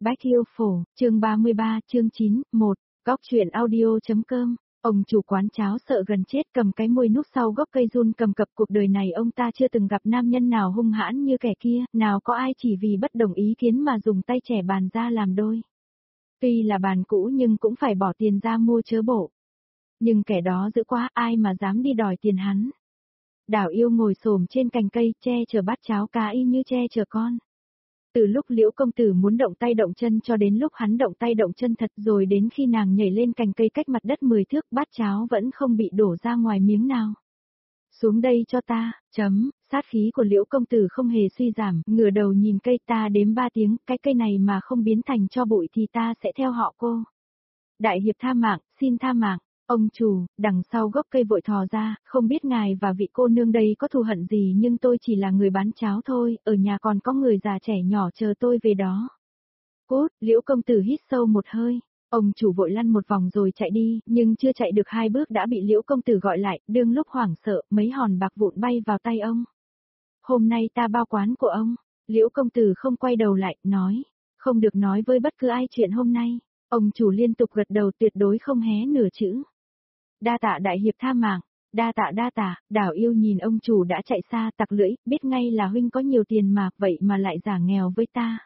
Bách Yêu Phổ, chương 33, chương 9, 1, góc truyện audio.com. Ông chủ quán cháo sợ gần chết cầm cái môi núp sau gốc cây run cầm cập, cuộc đời này ông ta chưa từng gặp nam nhân nào hung hãn như kẻ kia, nào có ai chỉ vì bất đồng ý kiến mà dùng tay trẻ bàn ra làm đôi. Tuy là bàn cũ nhưng cũng phải bỏ tiền ra mua chớ bộ. Nhưng kẻ đó dữ quá, ai mà dám đi đòi tiền hắn. Đảo Yêu ngồi xổm trên cành cây, che chở bát cháo cá y như che chở con. Từ lúc Liễu công tử muốn động tay động chân cho đến lúc hắn động tay động chân thật, rồi đến khi nàng nhảy lên cành cây cách mặt đất 10 thước, bát cháo vẫn không bị đổ ra ngoài miếng nào. Xuống đây cho ta, sát khí của Liễu công tử không hề suy giảm, ngửa đầu nhìn cây, ta đếm 3 tiếng, cái cây này mà không biến thành cho bụi thì ta sẽ theo họ cô. Đại hiệp tha mạng, xin tha mạng. Ông chủ, đằng sau gốc cây vội thò ra, không biết ngài và vị cô nương đây có thù hận gì, nhưng tôi chỉ là người bán cháo thôi, ở nhà còn có người già trẻ nhỏ chờ tôi về đó. Cút, Liễu công tử hít sâu một hơi, ông chủ vội lăn một vòng rồi chạy đi, nhưng chưa chạy được 2 bước đã bị Liễu công tử gọi lại, đương lúc hoảng sợ, mấy hòn bạc vụn bay vào tay ông. Hôm nay ta bao quán của ông. Liễu công tử không quay đầu lại, nói, không được nói với bất cứ ai chuyện hôm nay. Ông chủ liên tục gật đầu, tuyệt đối không hé nửa chữ. Đa tạ đại hiệp tha mạng, đa tạ, Đảo Yêu nhìn ông chủ đã chạy xa, tặc lưỡi, biết ngay là huynh có nhiều tiền mà, vậy mà lại giả nghèo với ta.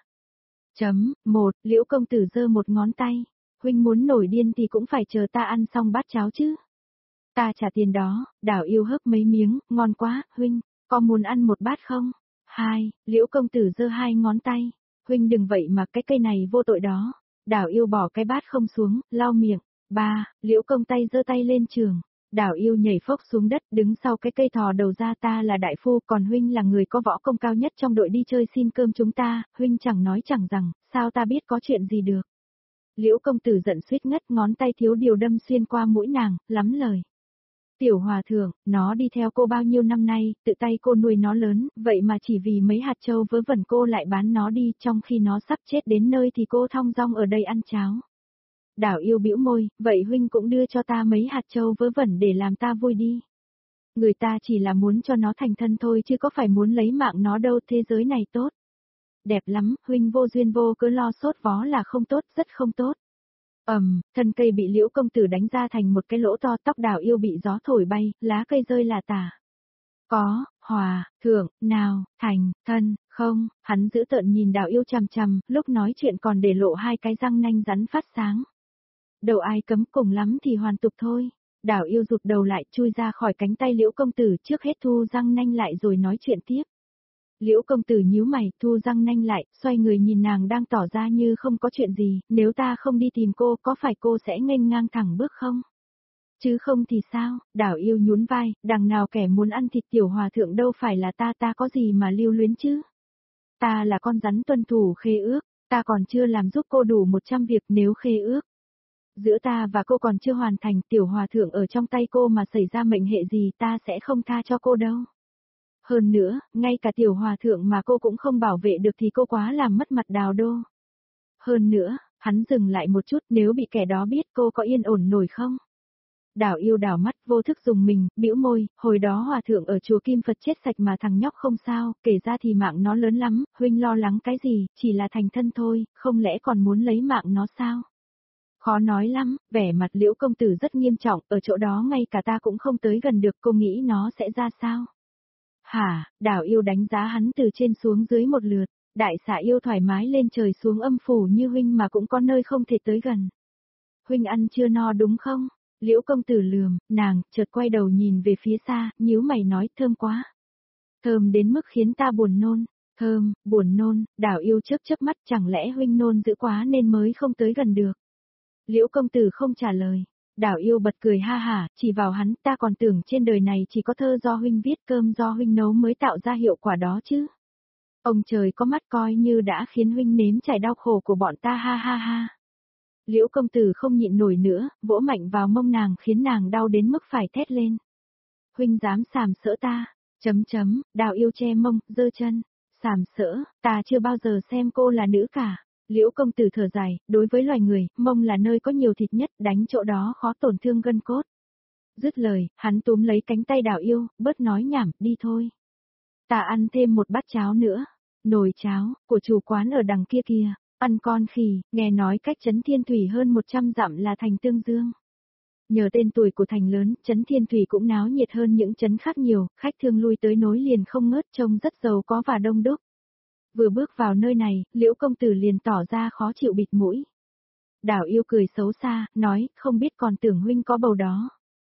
Liễu công tử giơ một ngón tay, huynh muốn nổi điên thì cũng phải chờ ta ăn xong bát cháo chứ. Ta trả tiền đó. Đảo Yêu hớp mấy miếng, ngon quá, huynh, có muốn ăn một bát không? 2, Liễu công tử giơ 2 ngón tay, huynh đừng vậy mà, cái cây này vô tội đó. Đảo Yêu bỏ cái bát không xuống, lau miệng. 3, Liễu công tay giơ tay lên trường. Đảo Yêu nhảy phốc xuống đất, đứng sau cái cây thò đầu ra, ta là đại phu, còn huynh là người có võ công cao nhất trong đội đi chơi xin cơm chúng ta, huynh chẳng nói chẳng rằng, sao ta biết có chuyện gì được. Liễu công tử giận suýt ngất, ngón tay thiếu điều đâm xuyên qua mũi nàng, lắm lời. Tiểu hòa thượng, nó đi theo cô bao nhiêu năm nay, tự tay cô nuôi nó lớn, vậy mà chỉ vì mấy hạt châu vớ vẩn cô lại bán nó đi, trong khi nó sắp chết đến nơi thì cô thong dong ở đây ăn cháo. Đảo Yêu bĩu môi, vậy huynh cũng đưa cho ta mấy hạt châu vớ vẩn để làm ta vui đi. Người ta chỉ là muốn cho nó thành thân thôi chứ có phải muốn lấy mạng nó đâu, thế giới này tốt. Đẹp lắm, huynh vô duyên vô cớ lo sốt vó là không tốt, rất không tốt. Thân cây bị Liễu công tử đánh ra thành một cái lỗ to, tóc Đảo Yêu bị gió thổi bay, lá cây rơi là tả. Có, hòa, thượng, nào, thành, thân, không, hắn giữ tợn nhìn Đảo Yêu chằm chằm, lúc nói chuyện còn để lộ 2 cái răng nanh rắn phát sáng. Đầu ai cấm, cùng lắm thì hoàn tục thôi. Đảo Yêu rụt đầu lại, chui ra khỏi cánh tay Liễu công tử, trước hết thu răng nanh lại rồi nói chuyện tiếp. Liễu công tử nhíu mày, thu răng nanh lại, xoay người nhìn nàng đang tỏ ra như không có chuyện gì, nếu ta không đi tìm cô, có phải cô sẽ nghênh ngang thẳng bước không? Chứ không thì sao? Đảo Yêu nhún vai, đằng nào kẻ muốn ăn thịt tiểu hòa thượng đâu phải là ta có gì mà lưu luyến chứ? Ta là con rắn tuân thủ khế ước, ta còn chưa làm giúp cô đủ 100 việc, nếu khế ước giữa ta và cô còn chưa hoàn thành, tiểu hòa thượng ở trong tay cô mà xảy ra mệnh hệ gì, ta sẽ không tha cho cô đâu. Hơn nữa, ngay cả tiểu hòa thượng mà cô cũng không bảo vệ được thì cô quá làm mất mặt Đào đô. Hơn nữa, hắn dừng lại một chút, nếu bị kẻ đó biết cô có yên ổn nổi không? Đảo Yêu đảo mắt vô thức dùng mình, bĩu môi, hồi đó hòa thượng ở chùa Kim Phật chết sạch mà thằng nhóc không sao, kể ra thì mạng nó lớn lắm, huynh lo lắng cái gì, chỉ là thành thân thôi, không lẽ còn muốn lấy mạng nó sao? Khó nói lắm, vẻ mặt Liễu công tử rất nghiêm trọng, ở chỗ đó ngay cả ta cũng không tới gần được, cô nghĩ nó sẽ ra sao? Hả? Đảo Yêu đánh giá hắn từ trên xuống dưới một lượt, đại xà yêu thoải mái lên trời xuống âm phủ như huynh mà cũng có nơi không thể tới gần. Huynh ăn chưa no đúng không? Liễu công tử lườm, nàng, chợt quay đầu nhìn về phía xa, nhíu mày nói, thơm quá. Thơm đến mức khiến ta buồn nôn. Thơm, buồn nôn, Đảo Yêu chớp mắt, chẳng lẽ huynh nôn dữ quá nên mới không tới gần được. Liễu công tử không trả lời. Đảo Yêu bật cười ha hả, chỉ vào hắn, ta còn tưởng trên đời này chỉ có thơ do huynh viết, cơm do huynh nấu mới tạo ra hiệu quả đó chứ. Ông trời có mắt coi như đã khiến huynh nếm trải đau khổ của bọn ta, ha ha ha. Liễu công tử không nhịn nổi nữa, vỗ mạnh vào mông nàng khiến nàng đau đến mức phải thét lên. Huynh dám sàm sỡ ta, Đảo Yêu che mông, giơ chân, sàm sỡ, ta chưa bao giờ xem cô là nữ cả. Liễu công tử thở dài, đối với loài người, mông là nơi có nhiều thịt nhất, đánh chỗ đó khó tổn thương gân cốt. Dứt lời, hắn túm lấy cánh tay Đảo Yêu, bớt nói nhảm, đi thôi. Ta ăn thêm một bát cháo nữa. Nồi cháo, của chủ quán ở đằng kia kìa. Ăn con khỉ, nghe nói cách Trấn Thiên Thủy hơn 100 dặm là thành Tương Dương. Nhờ tên tuổi của thành lớn, Trấn Thiên Thủy cũng náo nhiệt hơn những trấn khác nhiều, khách thương lui tới nối liền không ngớt, trông rất giàu có và đông đúc. Vừa bước vào nơi này, Liễu công tử liền tỏ ra khó chịu bịt mũi. Đảo Yêu cười xấu xa, nói, không biết còn tưởng huynh có bầu đó.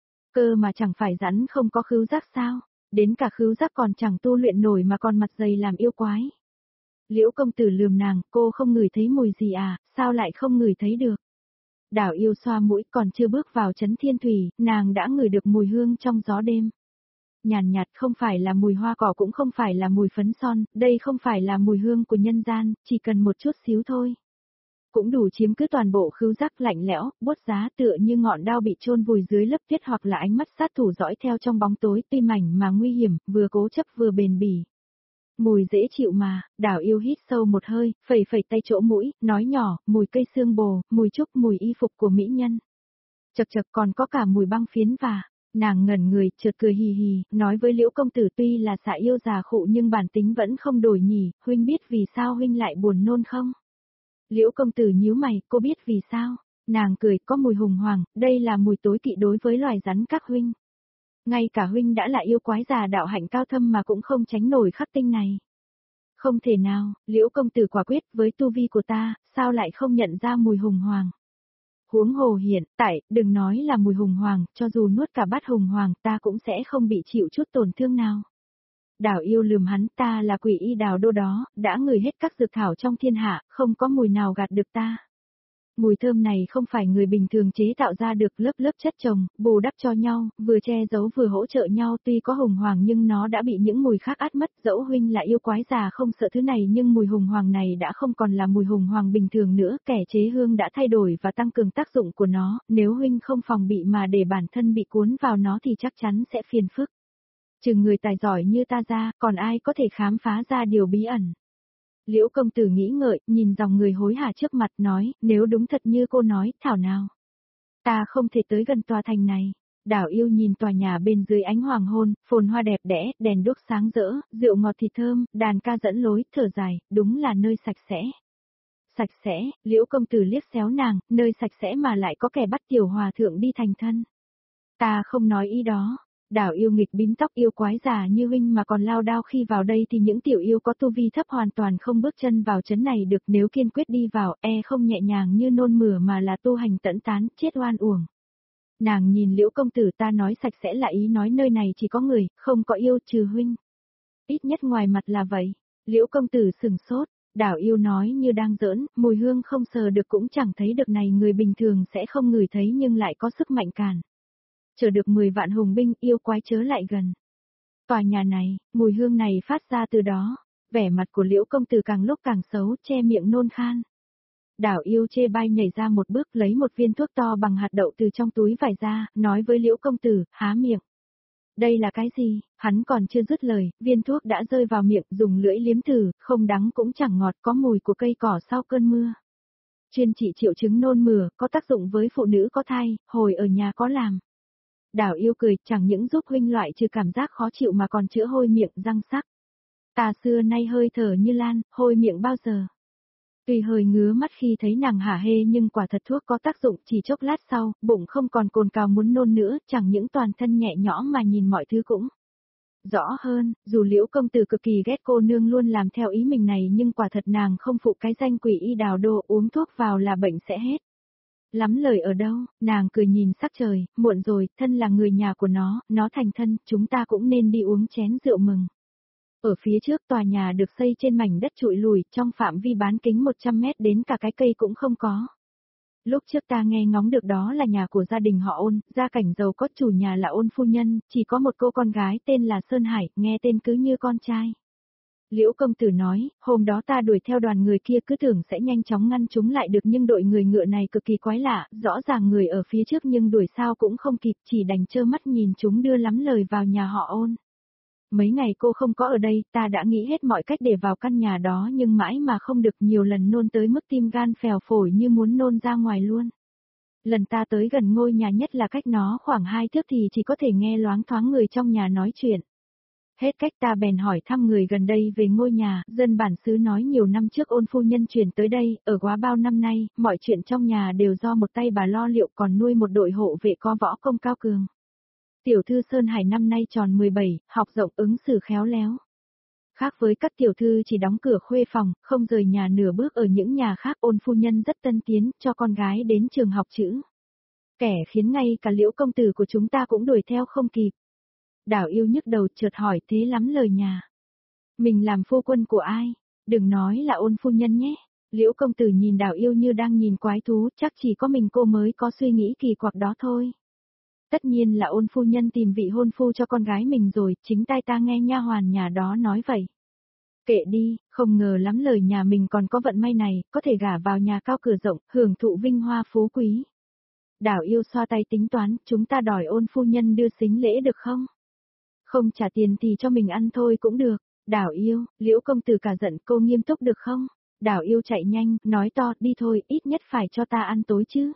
Cơ mà chẳng phải rắn không có khứu giác sao, đến cả khứu giác còn chẳng tu luyện nổi mà còn mặt dày làm yêu quái. Liễu công tử lườm nàng, cô không ngửi thấy mùi gì à, sao lại không ngửi thấy được. Đảo Yêu xoa mũi, còn chưa bước vào Trấn Thiên Thủy, nàng đã ngửi được mùi hương trong gió đêm. Nhàn nhạt, không phải là mùi hoa cỏ cũng không phải là mùi phấn son, đây không phải là mùi hương của nhân gian, chỉ cần một chút xíu thôi. Cũng đủ chiếm cứ toàn bộ khứu giác, lạnh lẽo, buốt giá, tựa như ngọn đao bị chôn vùi dưới lớp tuyết, hoặc là ánh mắt sát thủ dõi theo trong bóng tối, tuy mảnh mà nguy hiểm, vừa cố chấp vừa bền bỉ. Mùi dễ chịu mà. Đảo Yêu hít sâu một hơi, phẩy phẩy tay chỗ mũi, nói nhỏ, mùi cây xương bồ, mùi trúc, mùi y phục của mỹ nhân. Chật chật, còn có cả mùi băng phiến và. Nàng ngẩn người, chợt cười hì hì, nói với Liễu công tử, tuy là xạ yêu già khụ nhưng bản tính vẫn không đổi nhỉ, huynh biết vì sao huynh lại buồn nôn không? Liễu công tử nhíu mày, cô biết vì sao? Nàng cười, có mùi hùng hoàng, đây là mùi tối kỵ đối với loài rắn các huynh. Ngay cả huynh đã là yêu quái già đạo hạnh cao thâm mà cũng không tránh nổi khắc tinh này. Không thể nào, Liễu công tử quả quyết, với tu vi của ta, sao lại không nhận ra mùi hùng hoàng? Huống hồ hiện tại, đừng nói là mùi hùng hoàng, cho dù nuốt cả bát hùng hoàng ta cũng sẽ không bị chịu chút tổn thương nào. Đảo Yêu lườm hắn, ta là quỷ y Đào Đô đó, đã ngửi hết các dược thảo trong thiên hạ, không có mùi nào gạt được ta. Mùi thơm này không phải người bình thường chế tạo ra được, lớp lớp chất chồng, bù đắp cho nhau, vừa che giấu vừa hỗ trợ nhau, tuy có hùng hoàng nhưng nó đã bị những mùi khác át mất, dẫu huynh là yêu quái già không sợ thứ này nhưng mùi hùng hoàng này đã không còn là mùi hùng hoàng bình thường nữa, kẻ chế hương đã thay đổi và tăng cường tác dụng của nó, nếu huynh không phòng bị mà để bản thân bị cuốn vào nó thì chắc chắn sẽ phiền phức. Trừ người tài giỏi như ta ra, còn ai có thể khám phá ra điều bí ẩn. Liễu công tử nghĩ ngợi, nhìn dòng người hối hả trước mặt nói, nếu đúng thật như cô nói, thảo nào. Ta không thể tới gần tòa thành này. Đảo Yêu nhìn tòa nhà bên dưới ánh hoàng hôn, phồn hoa đẹp đẽ, đèn đuốc sáng rỡ, rượu ngọt thịt thơm, đàn ca dẫn lối, thở dài, đúng là nơi sạch sẽ. Sạch sẽ, Liễu công tử liếc xéo nàng, nơi sạch sẽ mà lại có kẻ bắt tiểu hòa thượng đi thành thân. Ta không nói ý đó. Đảo Yêu nghịch bím tóc, yêu quái già như huynh mà còn lao đao khi vào đây thì những tiểu yêu có tu vi thấp hoàn toàn không bước chân vào trấn này được, nếu kiên quyết đi vào, không nhẹ nhàng như nôn mửa mà là tu hành tẫn tán, chết oan uổng. Nàng nhìn Liễu công tử, ta nói sạch sẽ là ý nói nơi này chỉ có người, không có yêu trừ huynh. Ít nhất ngoài mặt là vậy. Liễu công tử sừng sốt, Đảo Yêu nói như đang giỡn, mùi hương không sờ được cũng chẳng thấy được này người bình thường sẽ không ngửi thấy nhưng lại có sức mạnh cản. Chờ được 10 vạn hùng binh, yêu quái chớ lại gần. Tòa nhà này, mùi hương này phát ra từ đó, vẻ mặt của Liễu công tử càng lúc càng xấu, che miệng nôn khan. Đảo Yêu chê bai nhảy ra một bước, lấy một viên thuốc to bằng hạt đậu từ trong túi vải ra, nói với Liễu công tử, há miệng. Đây là cái gì? Hắn còn chưa dứt lời, viên thuốc đã rơi vào miệng, dùng lưỡi liếm thử, không đắng cũng chẳng ngọt, có mùi của cây cỏ sau cơn mưa. Chuyên trị triệu chứng nôn mửa, có tác dụng với phụ nữ có thai, hồi ở nhà có làm. Đảo Yêu cười, chẳng những giúp huynh loại trừ cảm giác khó chịu mà còn chữa hôi miệng, răng sắc. Ta xưa nay hơi thở như lan, hôi miệng bao giờ. Tuy hơi ngứa mắt khi thấy nàng hả hê nhưng quả thật thuốc có tác dụng, chỉ chốc lát sau, bụng không còn cồn cào muốn nôn nữa, chẳng những toàn thân nhẹ nhõm mà nhìn mọi thứ cũng rõ hơn. Dù Liễu công tử cực kỳ ghét cô nương luôn làm theo ý mình này nhưng quả thật nàng không phụ cái danh quỷ y Đào Đô, uống thuốc vào là bệnh sẽ hết. Lắm lời ở đâu, nàng cười nhìn sắc trời, muộn rồi, thân là người nhà của nó thành thân, chúng ta cũng nên đi uống chén rượu mừng. Ở phía trước tòa nhà được xây trên mảnh đất trụi lùi, trong phạm vi bán kính 100 mét đến cả cái cây cũng không có. Lúc trước ta nghe ngóng được đó là nhà của gia đình họ Ôn, gia cảnh giàu có, chủ nhà là Ôn phu nhân, chỉ có một cô con gái tên là Sơn Hải, nghe tên cứ như con trai. Liễu công tử nói, hôm đó ta đuổi theo đoàn người kia cứ tưởng sẽ nhanh chóng ngăn chúng lại được nhưng đội người ngựa này cực kỳ quái lạ, rõ ràng người ở phía trước nhưng đuổi sao cũng không kịp, chỉ đành trơ mắt nhìn chúng đưa lắm lời vào nhà họ Ôn. Mấy ngày cô không có ở đây, ta đã nghĩ hết mọi cách để vào căn nhà đó nhưng mãi mà không được, nhiều lần nôn tới mức tim gan phèo phổi như muốn nôn ra ngoài luôn. Lần ta tới gần ngôi nhà nhất là cách nó khoảng 2 thước thì chỉ có thể nghe loáng thoáng người trong nhà nói chuyện. Hết cách ta bèn hỏi thăm người gần đây về ngôi nhà, dân bản xứ nói nhiều năm trước Ôn phu nhân chuyển tới đây, ở quá bao năm nay, mọi chuyện trong nhà đều do một tay bà lo liệu, còn nuôi một đội hộ vệ có võ công cao cường. Tiểu thư Sơn Hải năm nay tròn 17, học rộng ứng xử khéo léo. Khác với các tiểu thư chỉ đóng cửa khuê phòng, không rời nhà nửa bước ở những nhà khác, Ôn phu nhân rất tân tiến, cho con gái đến trường học chữ. Kẻ khiến ngay cả Liễu công tử của chúng ta cũng đuổi theo không kịp. Đào Yêu nhức đầu chợt hỏi thế lắm lời nhà. Mình làm phu quân của ai? Đừng nói là Ôn phu nhân nhé. Liễu công tử nhìn Đào Yêu như đang nhìn quái thú, chắc chỉ có mình cô mới có suy nghĩ kỳ quặc đó thôi. Tất nhiên là Ôn phu nhân tìm vị hôn phu cho con gái mình rồi, chính tai ta nghe nha hoàn nhà đó nói vậy. Kệ đi, không ngờ lắm lời nhà mình còn có vận may này, có thể gả vào nhà cao cửa rộng, hưởng thụ vinh hoa phú quý. Đào Yêu xoa tay tính toán, chúng ta đòi Ôn phu nhân đưa sính lễ được không? Không trả tiền thì cho mình ăn thôi cũng được. Đào Yêu, Liễu công tử cả giận, cô nghiêm túc được không? Đào Yêu chạy nhanh, nói to, đi thôi, ít nhất phải cho ta ăn tối chứ.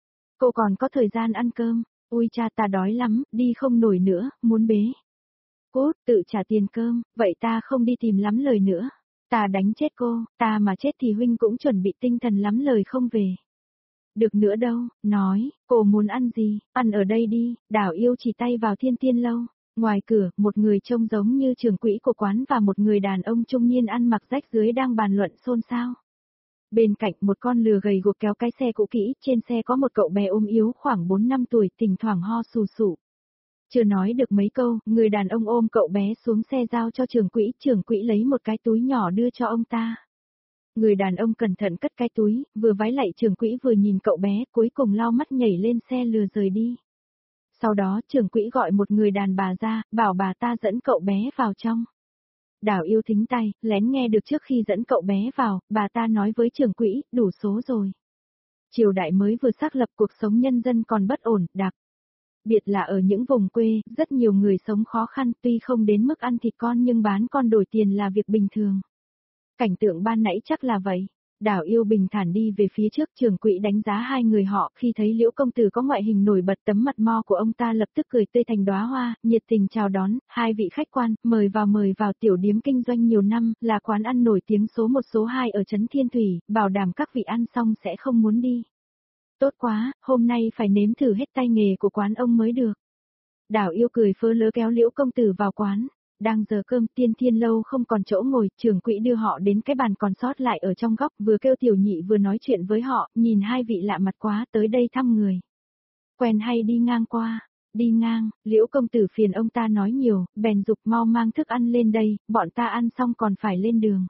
Cô còn có thời gian ăn cơm. Ui cha ta đói lắm, đi không nổi nữa, muốn bế. Cốt, tự trả tiền cơm, vậy ta không đi tìm lắm lời nữa. Ta đánh chết cô, ta mà chết thì huynh cũng chuẩn bị tinh thần lắm lời không về. Được nữa đâu, nói, cô muốn ăn gì, ăn ở đây đi. Đào Yêu chỉ tay vào Thiên Tiên Lâu. Ngoài cửa, một người trông giống như trưởng quỹ của quán và một người đàn ông trung niên ăn mặc rách rưới đang bàn luận xôn xao. Bên cạnh một con lừa gầy guộc kéo cái xe cũ kỹ, trên xe có một cậu bé ốm yếu khoảng 4 năm tuổi, thỉnh thoảng ho sù sụ. Chưa nói được mấy câu, người đàn ông ôm cậu bé xuống xe giao cho trưởng quỹ lấy một cái túi nhỏ đưa cho ông ta. Người đàn ông cẩn thận cất cái túi, vừa vái lạy trưởng quỹ vừa nhìn cậu bé, cuối cùng lau mắt nhảy lên xe lừa rời đi. Sau đó trưởng quỹ gọi một người đàn bà ra, bảo bà ta dẫn cậu bé vào trong. Đào Yêu thính tay, lén nghe được trước khi dẫn cậu bé vào, bà ta nói với trưởng quỹ, đủ số rồi. Triều đại mới vừa xác lập, cuộc sống nhân dân còn bất ổn, đặc biệt là ở những vùng quê, rất nhiều người sống khó khăn, tuy không đến mức ăn thịt con nhưng bán con đổi tiền là việc bình thường. Cảnh tượng ban nãy chắc là vậy. Đào Yêu bình thản đi về phía trước, trưởng quỹ đánh giá hai người họ, khi thấy Liễu công tử có ngoại hình nổi bật, tấm mặt mo của ông ta lập tức cười tươi thành đóa hoa, nhiệt tình chào đón, hai vị khách quan, mời vào tiểu điếm kinh doanh nhiều năm, là quán ăn nổi tiếng số 1 số 2 ở trấn Thiên Thủy, bảo đảm các vị ăn xong sẽ không muốn đi. Tốt quá, hôm nay phải nếm thử hết tay nghề của quán ông mới được. Đào Yêu cười phớ lớ kéo Liễu công tử vào quán. Đang giờ cơm, Tiên Thiên Lâu không còn chỗ ngồi, trưởng quỹ đưa họ đến cái bàn còn sót lại ở trong góc, vừa kêu tiểu nhị vừa nói chuyện với họ, nhìn hai vị lạ mặt quá, tới đây thăm người. Quen hay đi ngang qua? Đi ngang, Liễu công tử phiền ông ta nói nhiều, bèn dục mau mang thức ăn lên đây, bọn ta ăn xong còn phải lên đường.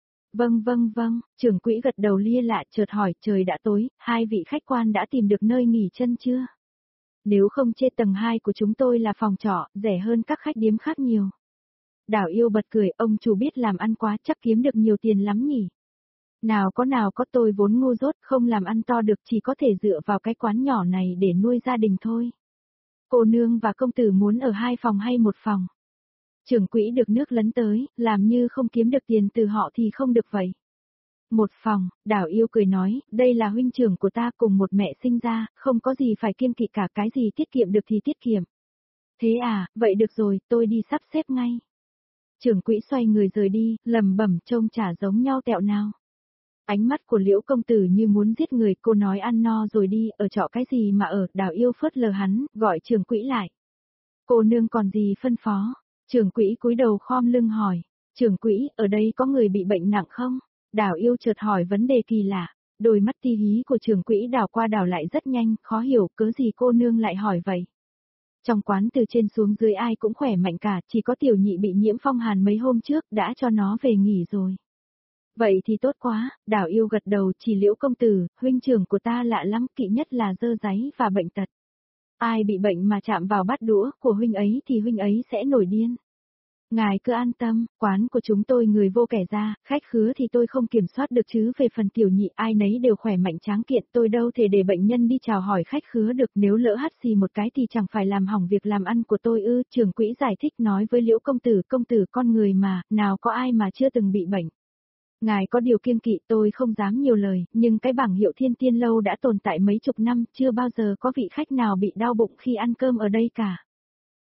Vâng, trưởng quỹ gật đầu lia lạ chợt hỏi, trời đã tối, hai vị khách quan đã tìm được nơi nghỉ chân chưa? Nếu không chê tầng 2 của chúng tôi là phòng trọ, rẻ hơn các khách điếm khác nhiều. Đào Yêu bật cười, ông chủ biết làm ăn quá, chắc kiếm được nhiều tiền lắm nhỉ. Nào có tôi vốn ngu dốt, không làm ăn to được, chỉ có thể dựa vào cái quán nhỏ này để nuôi gia đình thôi. Cô nương và công tử muốn ở 2 phòng hay 1 phòng? Trưởng quỹ được nước lấn tới, làm như không kiếm được tiền từ họ thì không được vậy. 1 phòng, Đào Yêu cười nói, đây là huynh trưởng của ta cùng một mẹ sinh ra, không có gì phải kiêng kỵ cả, cái gì tiết kiệm được thì tiết kiệm. Thế à, vậy được rồi, tôi đi sắp xếp ngay. Trưởng quỹ xoay người rời đi, lẩm bẩm trông chả giống nhau tẹo nào. Ánh mắt của Liễu công tử như muốn giết người, cô nói ăn no rồi đi, ở trọ cái gì mà ở, Đào Yêu phớt lờ hắn, gọi trưởng quỹ lại. Cô nương còn gì phân phó? Trưởng quỹ cúi đầu khom lưng hỏi, trưởng quỹ, ở đây có người bị bệnh nặng không? Đào Yêu chợt hỏi vấn đề kỳ lạ, đôi mắt ti hí của trưởng quỹ đảo qua đảo lại rất nhanh, khó hiểu, cớ gì cô nương lại hỏi vậy? Trong quán từ trên xuống dưới ai cũng khỏe mạnh cả, chỉ có tiểu nhị bị nhiễm phong hàn mấy hôm trước, đã cho nó về nghỉ rồi. Vậy thì tốt quá, Đào Yêu gật đầu, chỉ Liễu công tử, huynh trưởng của ta lạ lắm, kỵ nhất là dơ dáy và bệnh tật. Ai bị bệnh mà chạm vào bát đũa của huynh ấy thì huynh ấy sẽ nổi điên. Ngài cứ an tâm, quán của chúng tôi người vô kẻ ra, khách khứa thì tôi không kiểm soát được chứ về phần tiểu nhị ai nấy đều khỏe mạnh tráng kiện, tôi đâu thể để bệnh nhân đi chào hỏi khách khứa được, nếu lỡ hắt xì một cái thì chẳng phải làm hỏng việc làm ăn của tôi ư. Trưởng quỹ giải thích nói với Liễu công tử con người mà, nào có ai mà chưa từng bị bệnh. Ngài có điều kiêng kỵ tôi không dám nhiều lời, nhưng cái bảng hiệu Thiên Tiên Lâu đã tồn tại mấy chục năm, chưa bao giờ có vị khách nào bị đau bụng khi ăn cơm ở đây cả.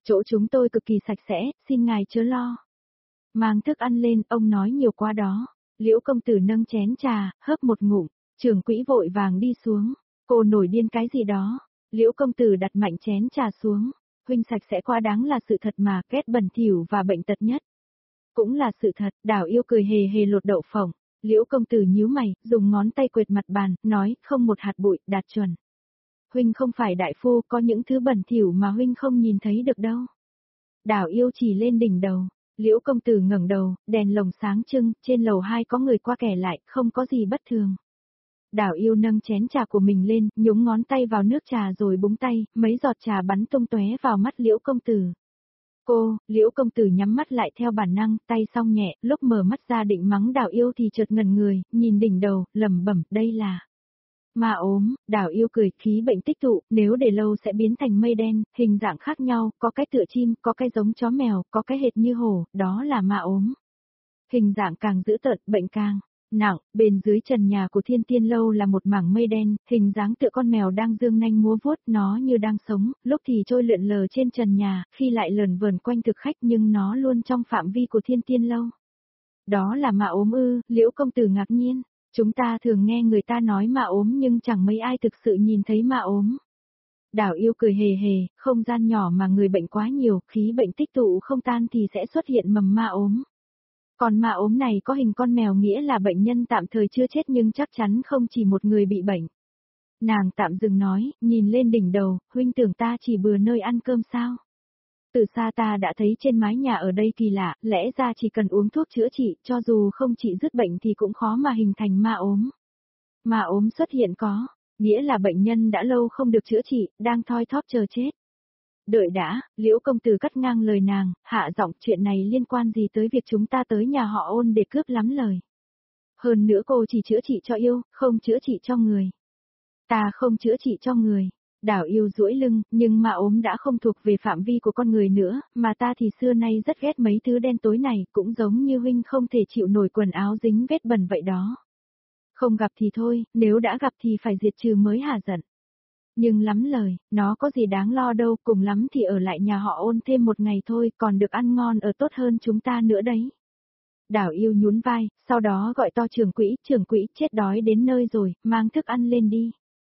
Chỗ chúng tôi cực kỳ sạch sẽ, xin ngài chớ lo. Mang thức ăn lên, ông nói nhiều quá đó. Liễu công tử nâng chén trà, hớp một ngụm, trưởng quỹ vội vàng đi xuống. Cô nổi điên cái gì đó. Liễu công tử đặt mạnh chén trà xuống. Huynh sạch sẽ quá đáng là sự thật mà, ghét bẩn thỉu và bệnh tật nhất. Cũng là sự thật, Đào Yêu cười hề hề lột đậu phộng. Liễu công tử nhíu mày, dùng ngón tay quệt mặt bàn, nói, không một hạt bụi, đạt chuẩn. Huynh không phải đại phu, có những thứ bẩn thỉu mà huynh không nhìn thấy được đâu. Đào Yêu chỉ lên đỉnh đầu. Liễu công tử ngẩng đầu, đèn lồng sáng trưng, trên lầu 2 có người qua kẻ lại, không có gì bất thường. Đào Yêu nâng chén trà của mình lên, nhúng ngón tay vào nước trà rồi búng tay, mấy giọt trà bắn tung tóe vào mắt Liễu công tử. Liễu công tử nhắm mắt lại theo bản năng, tay song nhẹ, lúc mở mắt ra định mắng Đào Yêu thì chợt ngẩn người, nhìn đỉnh đầu, lẩm bẩm, đây là ma ốm. Đào Yêu cười, khí bệnh tích tụ, nếu để lâu sẽ biến thành mây đen, hình dạng khác nhau, có cái tựa chim, có cái giống chó mèo, có cái hệt như hổ, đó là ma ốm. Hình dạng càng dữ tợn, bệnh càng nặng. Bên dưới trần nhà của Thiên Tiên lâu là một mảng mây đen, hình dáng tựa con mèo đang dương nanh múa vuốt, nó như đang sống, lúc thì trôi lượn lờ trên trần nhà, khi lại lờn vờn quanh thực khách, nhưng nó luôn trong phạm vi của Thiên Tiên lâu. Đó là ma ốm ư? Liễu công tử ngạc nhiên. Chúng ta thường nghe người ta nói ma ốm nhưng chẳng mấy ai thực sự nhìn thấy ma ốm. Đào Yêu cười hề hề, không gian nhỏ mà người bệnh quá nhiều, khí bệnh tích tụ không tan thì sẽ xuất hiện mầm ma ốm. Còn ma ốm này có hình con mèo nghĩa là bệnh nhân tạm thời chưa chết nhưng chắc chắn không chỉ một người bị bệnh. Nàng tạm dừng nói, nhìn lên đỉnh đầu, huynh tưởng ta chỉ bừa nơi ăn cơm sao? Từ xa ta đã thấy trên mái nhà ở đây kỳ lạ, lẽ ra chỉ cần uống thuốc chữa trị, cho dù không trị dứt bệnh thì cũng khó mà hình thành ma ốm. Ma ốm xuất hiện có, nghĩa là bệnh nhân đã lâu không được chữa trị, đang thoi thóp chờ chết. Đợi đã, Liễu công tử cắt ngang lời nàng, hạ giọng, chuyện này liên quan gì tới việc chúng ta tới nhà họ Ôn để cướp lắm lời. Hơn nữa cô chỉ chữa trị cho yêu, không chữa trị cho người. Ta không chữa trị cho người. Đào Yêu duỗi lưng, nhưng ma ốm đã không thuộc về phạm vi của con người nữa, mà ta thì xưa nay rất ghét mấy thứ đen tối này, cũng giống như huynh không thể chịu nổi quần áo dính vết bẩn vậy đó. Không gặp thì thôi, nếu đã gặp thì phải diệt trừ mới hả giận. Nhưng lắm lời, nó có gì đáng lo đâu, cùng lắm thì ở lại nhà họ Ôn thêm một ngày thôi, còn được ăn ngon ở tốt hơn chúng ta nữa đấy. Đào Yêu nhún vai, sau đó gọi to trưởng quỹ chết đói đến nơi rồi, mang thức ăn lên đi.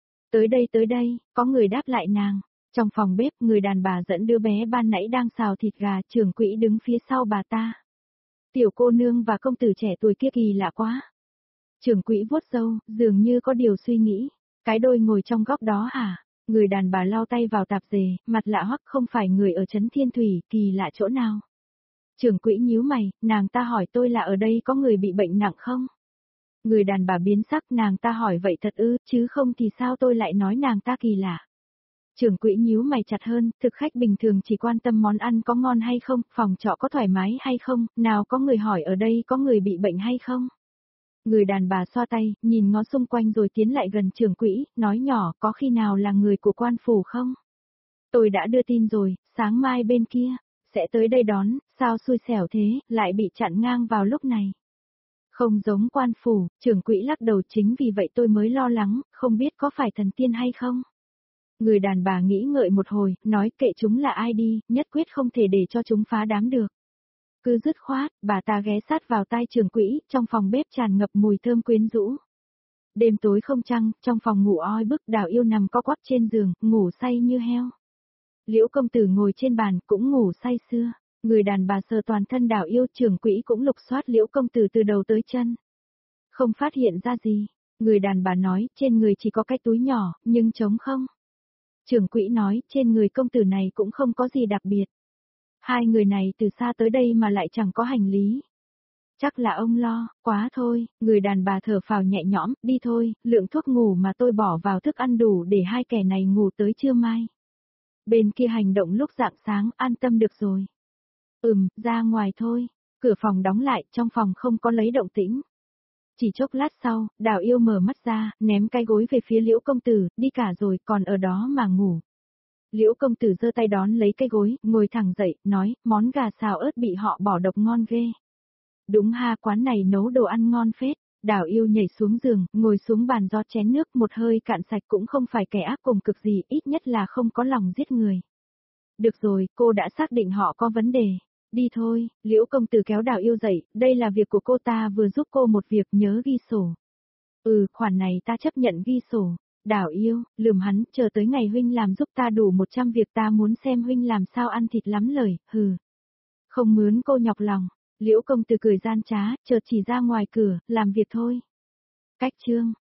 Tới đây, có người đáp lại nàng. Trong phòng bếp, người đàn bà dẫn đứa bé ban nãy đang xào thịt gà, trưởng quỹ đứng phía sau bà ta. Tiểu cô nương và công tử trẻ tuổi kia kỳ lạ quá. Trưởng quỹ vuốt râu, dường như có điều suy nghĩ. Cái đôi ngồi trong góc đó hả? Người đàn bà lau tay vào tạp dề, mặt lạ hoắc, không phải người ở trấn Thiên Thủy, kỳ lạ chỗ nào? Trưởng quỹ nhíu mày, nàng ta hỏi tôi là ở đây có người bị bệnh nặng không? Người đàn bà biến sắc, nàng ta hỏi vậy thật ư, chứ không thì sao tôi lại nói nàng ta kỳ lạ. Trưởng quỹ nhíu mày chặt hơn, thực khách bình thường chỉ quan tâm món ăn có ngon hay không, phòng trọ có thoải mái hay không, nào có người hỏi ở đây có người bị bệnh hay không. Người đàn bà xoa tay, nhìn ngó xung quanh rồi tiến lại gần trưởng quỹ, nói nhỏ, có khi nào là người của quan phủ không? Tôi đã đưa tin rồi, sáng mai bên kia, sẽ tới đây đón, sao xui xẻo thế, lại bị chặn ngang vào lúc này. Không giống quan phủ, trưởng quỹ lắc đầu, chính vì vậy tôi mới lo lắng, không biết có phải thần tiên hay không. Người đàn bà nghĩ ngợi một hồi, nói kệ chúng là ai đi, nhất quyết không thể để cho chúng phá đám được. Cứ dứt khoát, bà ta ghé sát vào tai trưởng quỹ, trong phòng bếp tràn ngập mùi thơm quyến rũ. Đêm tối không trăng, trong phòng ngủ oi bức, Đào Yêu nằm co quắp trên giường, ngủ say như heo. Liễu công tử ngồi trên bàn, cũng ngủ say sưa. Người đàn bà sờ toàn thân Đào Yêu, trưởng quỹ cũng lục soát Liễu công tử từ đầu tới chân. Không phát hiện ra gì. Người đàn bà nói, trên người chỉ có cái túi nhỏ, nhưng trống không. Trưởng quỹ nói, trên người công tử này cũng không có gì đặc biệt. Hai người này từ xa tới đây mà lại chẳng có hành lý. Chắc là ông lo, quá thôi, người đàn bà thở phào nhẹ nhõm, đi thôi, lượng thuốc ngủ mà tôi bỏ vào thức ăn đủ để hai kẻ này ngủ tới trưa mai. Bên kia hành động lúc rạng sáng, an tâm được rồi. Ra ngoài thôi. Cửa phòng đóng lại, trong phòng không có lấy động tĩnh. Chỉ chốc lát sau, Đào Yêu mở mắt ra, ném cái gối về phía Liễu công tử, đi cả rồi, còn ở đó mà ngủ. Liễu công tử giơ tay đón lấy cái gối, ngồi thẳng dậy, nói, món gà xào ớt bị họ bỏ độc ngon ghê. Đúng ha, quán này nấu đồ ăn ngon phết. Đào Yêu nhảy xuống giường, ngồi xuống bàn rót chén nước, một hơi cạn sạch, cũng không phải kẻ ác cùng cực gì, ít nhất là không có lòng giết người. Được rồi, cô đã xác định họ có vấn đề. Đi thôi, Liễu công tử kéo Đào Yêu dậy, đây là việc của cô, ta vừa giúp cô một việc, nhớ ghi sổ. Khoản này ta chấp nhận ghi sổ. Đào Yêu, lườm hắn, chờ tới ngày huynh làm giúp ta đủ 100 việc, ta muốn xem huynh làm sao ăn thịt lắm lời, hừ. Không mướn cô nhọc lòng. Liễu công tử cười gian trá, chợt chỉ ra ngoài cửa, làm việc thôi. Cách chương